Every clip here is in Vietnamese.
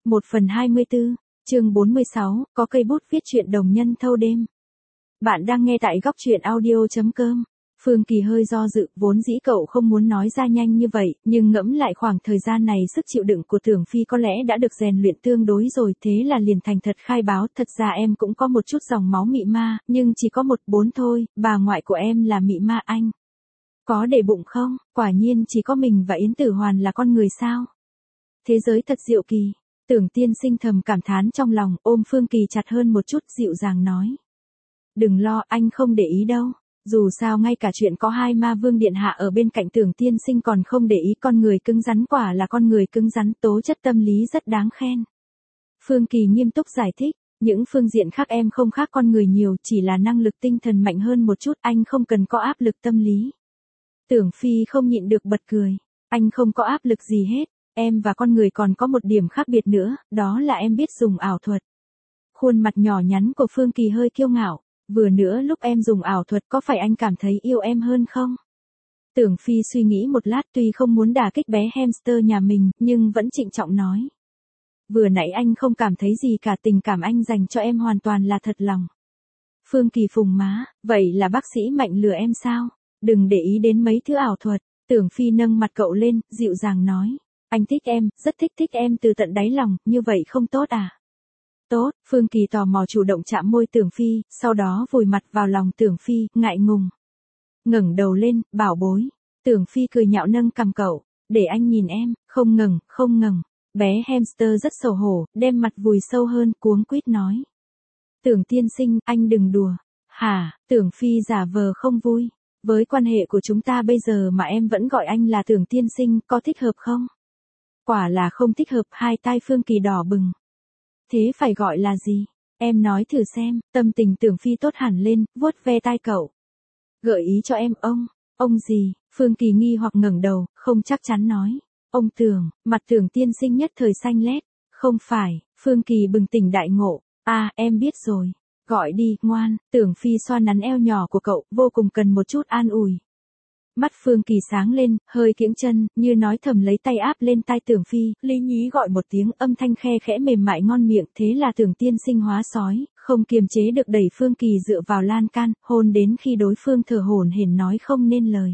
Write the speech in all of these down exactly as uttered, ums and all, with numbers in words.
một phần hai mươi tư, chương bốn mươi sáu, có cây bút viết truyện đồng nhân thâu đêm. Bạn đang nghe tại góc truyện audio chấm com. Phương Kỳ hơi do dự, vốn dĩ cậu không muốn nói ra nhanh như vậy, nhưng ngẫm lại khoảng thời gian này sức chịu đựng của Tưởng Phi có lẽ đã được rèn luyện tương đối rồi, thế là liền thành thật khai báo, thật ra em cũng có một chút dòng máu mị ma, nhưng chỉ có một bốn thôi, bà ngoại của em là mị ma anh. Có để bụng không? Quả nhiên chỉ có mình và Yến Tử Hoàn là con người sao? Thế giới thật diệu kỳ. Tưởng tiên sinh thầm cảm thán trong lòng, ôm Phương Kỳ chặt hơn một chút, dịu dàng nói. Đừng lo, anh không để ý đâu. Dù sao ngay cả chuyện có hai ma vương điện hạ ở bên cạnh Tưởng tiên sinh còn không để ý, con người cứng rắn quả là con người cứng rắn, tố chất tâm lý rất đáng khen. Phương Kỳ nghiêm túc giải thích, những phương diện khác em không khác con người nhiều, chỉ là năng lực tinh thần mạnh hơn một chút, anh không cần có áp lực tâm lý. Tưởng Phi không nhịn được bật cười, anh không có áp lực gì hết. Em và con người còn có một điểm khác biệt nữa, đó là em biết dùng ảo thuật. Khuôn mặt nhỏ nhắn của Phương Kỳ hơi kiêu ngạo, vừa nữa lúc em dùng ảo thuật có phải anh cảm thấy yêu em hơn không? Tưởng Phi suy nghĩ một lát, tuy không muốn đả kích bé hamster nhà mình, nhưng vẫn trịnh trọng nói. Vừa nãy anh không cảm thấy gì cả, tình cảm anh dành cho em hoàn toàn là thật lòng. Phương Kỳ phùng má, vậy là bác sĩ Mạnh lừa em sao? Đừng để ý đến mấy thứ ảo thuật. Tưởng Phi nâng mặt cậu lên, dịu dàng nói. Anh thích em, rất thích thích em từ tận đáy lòng, như vậy không tốt à? Tốt, Phương Kỳ tò mò chủ động chạm môi Tưởng Phi, sau đó vùi mặt vào lòng Tưởng Phi, ngại ngùng. Ngẩng đầu lên, bảo bối. Tưởng Phi cười nhạo nâng cằm cậu, để anh nhìn em, không ngẩng, không ngẩng. Bé hamster rất xấu hổ, đem mặt vùi sâu hơn, cuống quýt nói. Tưởng tiên sinh, anh đừng đùa. Hả? Tưởng Phi giả vờ không vui. Với quan hệ của chúng ta bây giờ mà em vẫn gọi anh là Tưởng tiên sinh, có thích hợp không? Quả là không thích hợp, hai tai Phương Kỳ đỏ bừng. Thế phải gọi là gì? Em nói thử xem, tâm tình Tưởng Phi tốt hẳn lên, vuốt ve tai cậu. Gợi ý cho em ông, ông gì? Phương Kỳ nghi hoặc ngẩng đầu, không chắc chắn nói. Ông Tưởng, mặt Tưởng tiên sinh nhất thời xanh lét. Không phải, Phương Kỳ bừng tỉnh đại ngộ. À, em biết rồi. Gọi đi, ngoan. Tưởng Phi xoa nắn eo nhỏ của cậu, vô cùng cần một chút an ủi. Mắt Phương Kỳ sáng lên, hơi kiễng chân, như nói thầm lấy tay áp lên tai Tưởng Phi, lý nhí gọi một tiếng, âm thanh khe khẽ mềm mại ngon miệng, thế là Tưởng tiên sinh hóa sói, không kiềm chế được đẩy Phương Kỳ dựa vào lan can, hôn đến khi đối phương thở hổn hển nói không nên lời.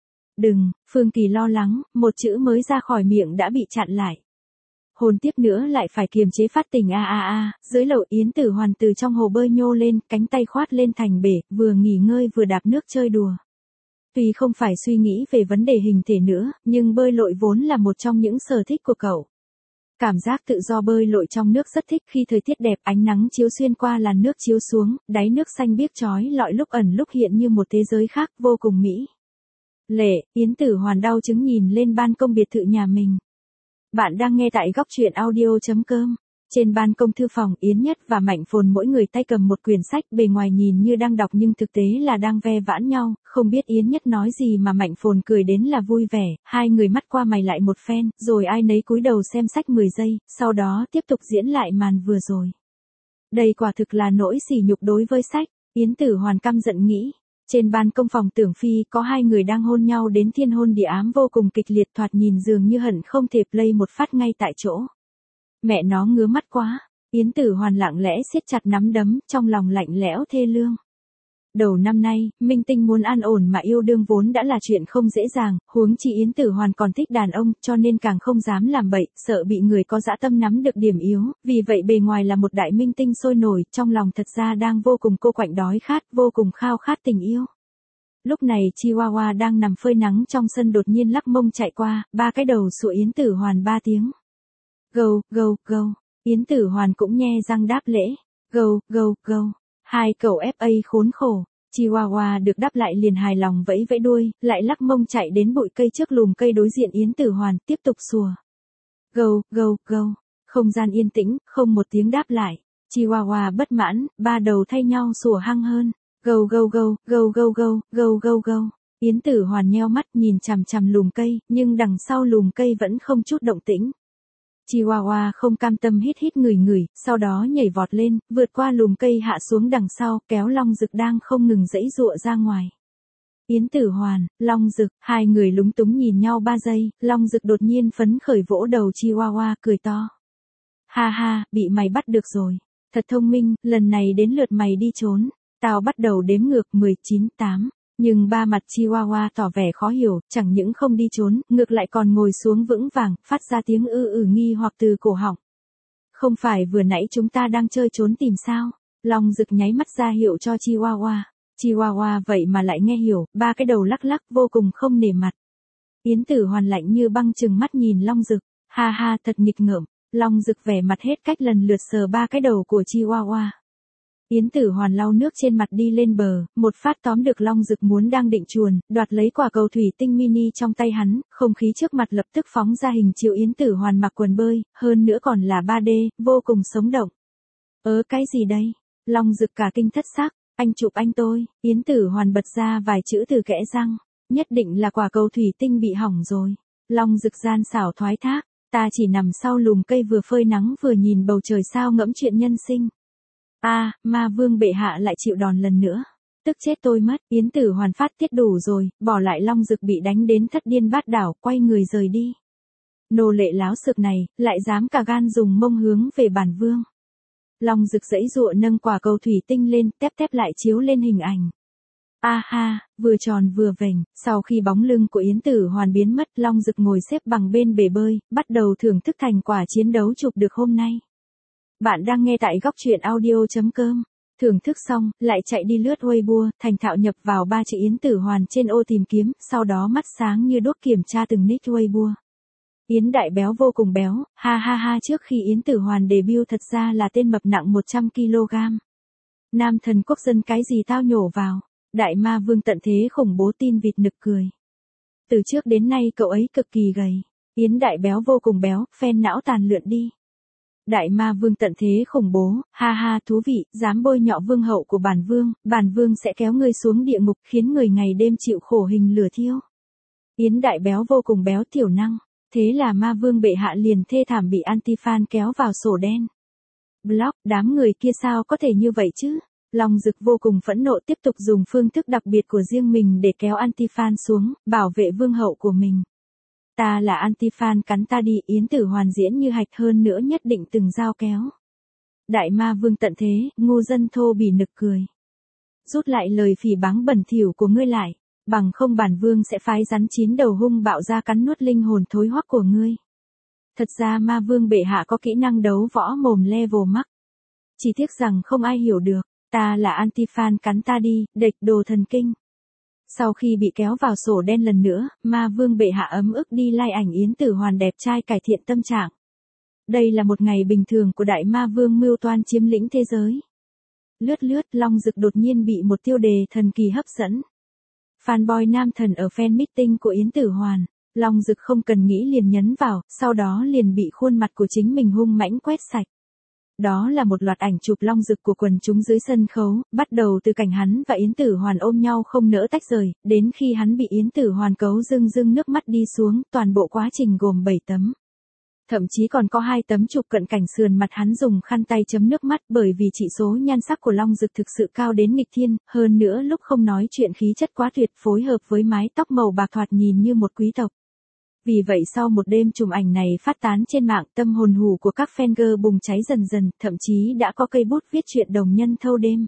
Đừng, Phương Kỳ lo lắng, một chữ mới ra khỏi miệng đã bị chặn lại. Hôn tiếp nữa lại phải kiềm chế phát tình a a a, dưới lầu Yến Tử Hoàn từ trong hồ bơi nhô lên, cánh tay khoát lên thành bể, vừa nghỉ ngơi vừa đạp nước chơi đùa. Tuy không phải suy nghĩ về vấn đề hình thể nữa, nhưng bơi lội vốn là một trong những sở thích của cậu. Cảm giác tự do bơi lội trong nước rất thích, khi thời tiết đẹp, ánh nắng chiếu xuyên qua làn nước chiếu xuống, đáy nước xanh biếc chói lọi lúc ẩn lúc hiện như một thế giới khác, vô cùng mỹ. Lệ, Yến Tử Hoàn đau chứng nhìn lên ban công biệt thự nhà mình. Bạn đang nghe tại góc truyện audio chấm com. Trên ban công thư phòng, Yến Nhất và Mạnh Phồn mỗi người tay cầm một quyển sách, bề ngoài nhìn như đang đọc nhưng thực tế là đang ve vãn nhau, không biết Yến Nhất nói gì mà Mạnh Phồn cười đến là vui vẻ, hai người mắt qua mày lại một phen, rồi ai nấy cúi đầu xem sách mười giây, sau đó tiếp tục diễn lại màn vừa rồi. Đây quả thực là nỗi sỉ nhục đối với sách, Yến Tử Hoàn căm giận nghĩ. Trên ban công phòng Tưởng Phi có hai người đang hôn nhau đến thiên hôn địa ám vô cùng kịch liệt, thoạt nhìn dường như hận không thể play một phát ngay tại chỗ. Mẹ nó ngứa mắt quá, Yến Tử Hoàn lặng lẽ siết chặt nắm đấm, trong lòng lạnh lẽo thê lương. Đầu năm nay, minh tinh muốn an ổn mà yêu đương vốn đã là chuyện không dễ dàng, huống chi Yến Tử Hoàn còn thích đàn ông, cho nên càng không dám làm bậy, sợ bị người có dã tâm nắm được điểm yếu, vì vậy bề ngoài là một đại minh tinh sôi nổi, trong lòng thật ra đang vô cùng cô quạnh đói khát, vô cùng khao khát tình yêu. Lúc này Chihuahua đang nằm phơi nắng trong sân đột nhiên lắc mông chạy qua, ba cái đầu sủa Yến Tử Hoàn ba tiếng. Gâu, gâu, gâu. Yến Tử Hoàn cũng nhe răng đáp lễ. Gâu, gâu, gâu. Hai cậu ép a khốn khổ. Chihuahua được đáp lại liền hài lòng vẫy vẫy đuôi, lại lắc mông chạy đến bụi cây trước lùm cây đối diện Yến Tử Hoàn, tiếp tục sủa. Gâu, gâu, gâu. Không gian yên tĩnh, không một tiếng đáp lại. Chihuahua bất mãn, ba đầu thay nhau sủa hăng hơn. Gâu, gâu, gâu, gâu, gâu, gâu, gâu, gâu, gâu. Yến Tử Hoàn nheo mắt nhìn chằm chằm lùm cây, nhưng đằng sau lùm cây vẫn không chút động tĩnh. Chihuahua không cam tâm hít hít ngửi ngửi, sau đó nhảy vọt lên, vượt qua lùm cây hạ xuống đằng sau, kéo Long Dực đang không ngừng giãy giụa ra ngoài. Yến Tử Hoàn, Long Dực, hai người lúng túng nhìn nhau ba giây, Long Dực đột nhiên phấn khởi vỗ đầu Chihuahua, cười to. Ha ha, bị mày bắt được rồi. Thật thông minh, lần này đến lượt mày đi trốn. Tao bắt đầu đếm ngược mười chín, tám. Nhưng ba mặt Chihuahua tỏ vẻ khó hiểu, chẳng những không đi trốn, ngược lại còn ngồi xuống vững vàng, phát ra tiếng ư ử nghi hoặc từ cổ họng. Không phải vừa nãy chúng ta đang chơi trốn tìm sao? Long Dực nháy mắt ra hiệu cho Chihuahua. Chihuahua vậy mà lại nghe hiểu, ba cái đầu lắc lắc vô cùng không nể mặt. Yến Tử Hoàn lạnh như băng chừng mắt nhìn Long Dực, ha ha thật nghịch ngợm. Long Dực vẻ mặt hết cách lần lượt sờ ba cái đầu của Chihuahua. Yến Tử Hoàn lau nước trên mặt đi lên bờ, một phát tóm được Long Dực muốn đang định chuồn, đoạt lấy quả cầu thủy tinh mini trong tay hắn, không khí trước mặt lập tức phóng ra hình chiếu Yến Tử Hoàn mặc quần bơi, hơn nữa còn là ba D, vô cùng sống động. Ớ cái gì đây? Long Dực cả kinh thất xác, anh chụp anh tôi, Yến Tử Hoàn bật ra vài chữ từ kẽ răng, nhất định là quả cầu thủy tinh bị hỏng rồi. Long Dực gian xảo thoái thác, ta chỉ nằm sau lùm cây vừa phơi nắng vừa nhìn bầu trời sao ngẫm chuyện nhân sinh. A, à, ma vương bệ hạ lại chịu đòn lần nữa. Tức chết tôi mất, Yến Tử Hoàn phát tiết đủ rồi, bỏ lại Long Dực bị đánh đến thất điên bát đảo, quay người rời đi. Nô lệ láo xược này, lại dám cả gan dùng mông hướng về bản vương. Long Dực giãy giụa nâng quả cầu thủy tinh lên, tép tép lại chiếu lên hình ảnh. A ha, vừa tròn vừa vểnh, sau khi bóng lưng của Yến Tử Hoàn biến mất, Long Dực ngồi xếp bằng bên bể bơi, bắt đầu thưởng thức thành quả chiến đấu chụp được hôm nay. Bạn đang nghe tại góc truyện audio chấm com. Thưởng thức xong, lại chạy đi lướt Weibo, thành thạo nhập vào ba chữ Yến Tử Hoàn trên ô tìm kiếm, sau đó mắt sáng như đuốc kiểm tra từng nick Weibo. Yến đại béo vô cùng béo, ha ha ha trước khi Yến Tử Hoàn debut thật ra là tên mập nặng một trăm ki lô gam. Nam thần quốc dân cái gì tao nhổ vào, đại ma vương tận thế khủng bố tin vịt nực cười. Từ trước đến nay cậu ấy cực kỳ gầy, Yến đại béo vô cùng béo, phen não tàn lượn đi. Đại ma vương tận thế khủng bố, ha ha thú vị, dám bôi nhọ vương hậu của bản vương, bản vương sẽ kéo ngươi xuống địa ngục khiến người ngày đêm chịu khổ hình lửa thiêu. Yến đại béo vô cùng béo tiểu năng, thế là ma vương bệ hạ liền thê thảm bị anti-fan kéo vào sổ đen. Block, đám người kia sao có thể như vậy chứ? Long Dực vô cùng phẫn nộ tiếp tục dùng phương thức đặc biệt của riêng mình để kéo anti-fan xuống, bảo vệ vương hậu của mình. Ta là anti-fan cắn ta đi, Yến Tử Hoàn diễn như hạch hơn nữa nhất định từng dao kéo. Đại ma vương tận thế, ngu dân thô bỉ nực cười. Rút lại lời phỉ báng bẩn thỉu của ngươi lại, bằng không bản vương sẽ phái rắn chín đầu hung bạo ra cắn nuốt linh hồn thối hoắc của ngươi. Thật ra ma vương bệ hạ có kỹ năng đấu võ mồm level max. Chỉ tiếc rằng không ai hiểu được, ta là anti-fan cắn ta đi, địch đồ thần kinh. Sau khi bị kéo vào sổ đen lần nữa, ma vương bệ hạ ấm ức đi like ảnh Yến Tử Hoàn đẹp trai cải thiện tâm trạng. Đây là một ngày bình thường của đại ma vương mưu toan chiếm lĩnh thế giới. Lướt lướt, Long Dực đột nhiên bị một tiêu đề thần kỳ hấp dẫn. Fanboy nam thần ở fan meeting của Yến Tử Hoàn. Long Dực không cần nghĩ liền nhấn vào, sau đó liền bị khuôn mặt của chính mình hung mãnh quét sạch. Đó là một loạt ảnh chụp Long Dực của quần chúng dưới sân khấu, bắt đầu từ cảnh hắn và Yến Tử Hoàn ôm nhau không nỡ tách rời, đến khi hắn bị Yến Tử Hoàn cấu rưng rưng nước mắt đi xuống, toàn bộ quá trình gồm bảy tấm. Thậm chí còn có hai tấm chụp cận cảnh sườn mặt hắn dùng khăn tay chấm nước mắt, bởi vì chỉ số nhan sắc của Long Dực thực sự cao đến nghịch thiên, hơn nữa lúc không nói chuyện khí chất quá tuyệt phối hợp với mái tóc màu bạc thoạt nhìn như một quý tộc. Vì vậy sau một đêm chùm ảnh này phát tán trên mạng, tâm hồn hù của các fan girl bùng cháy dần dần, thậm chí đã có cây bút viết truyện đồng nhân thâu đêm.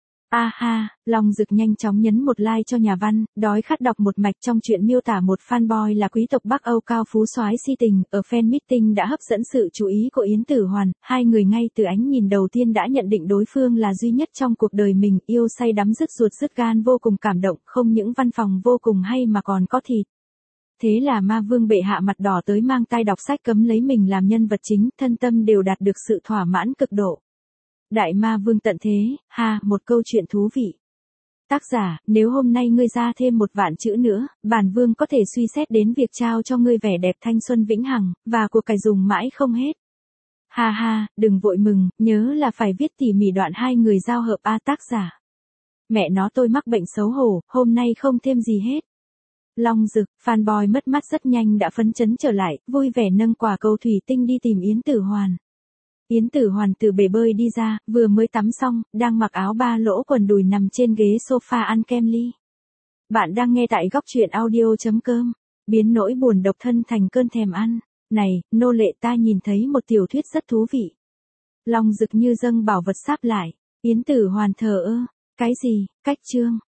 A ha, Long Dực nhanh chóng nhấn một like cho nhà văn, đói khát đọc một mạch trong truyện miêu tả một fanboy là quý tộc Bắc Âu cao phú soái si tình, ở fan meeting đã hấp dẫn sự chú ý của Yến Tử Hoàn, hai người ngay từ ánh nhìn đầu tiên đã nhận định đối phương là duy nhất trong cuộc đời mình, yêu say đắm dứt ruột dứt gan vô cùng cảm động, không những văn phòng vô cùng hay mà còn có thịt. Thế là ma vương bệ hạ mặt đỏ tới mang tai đọc sách cấm lấy mình làm nhân vật chính, thân tâm đều đạt được sự thỏa mãn cực độ. Đại ma vương tận thế, ha, một câu chuyện thú vị. Tác giả, nếu hôm nay ngươi ra thêm một vạn chữ nữa, bản vương có thể suy xét đến việc trao cho ngươi vẻ đẹp thanh xuân vĩnh hằng, và của cải dùng mãi không hết. Ha ha, đừng vội mừng, nhớ là phải viết tỉ mỉ đoạn hai người giao hợp a tác giả. Mẹ nó tôi mắc bệnh xấu hổ, hôm nay không thêm gì hết. Long Dực, fanboy mất mát rất nhanh đã phấn chấn trở lại, vui vẻ nâng quả cầu thủy tinh đi tìm Yến Tử Hoàn. Yến Tử Hoàn từ bể bơi đi ra, vừa mới tắm xong, đang mặc áo ba lỗ quần đùi nằm trên ghế sofa ăn kem ly. Bạn đang nghe tại góc truyện audio chấm com. Biến nỗi buồn độc thân thành cơn thèm ăn. Này, nô lệ ta nhìn thấy một tiểu thuyết rất thú vị. Long Dực như dâng bảo vật sáp lại. Yến Tử Hoàn thờ ơ. Cái gì, cách chương.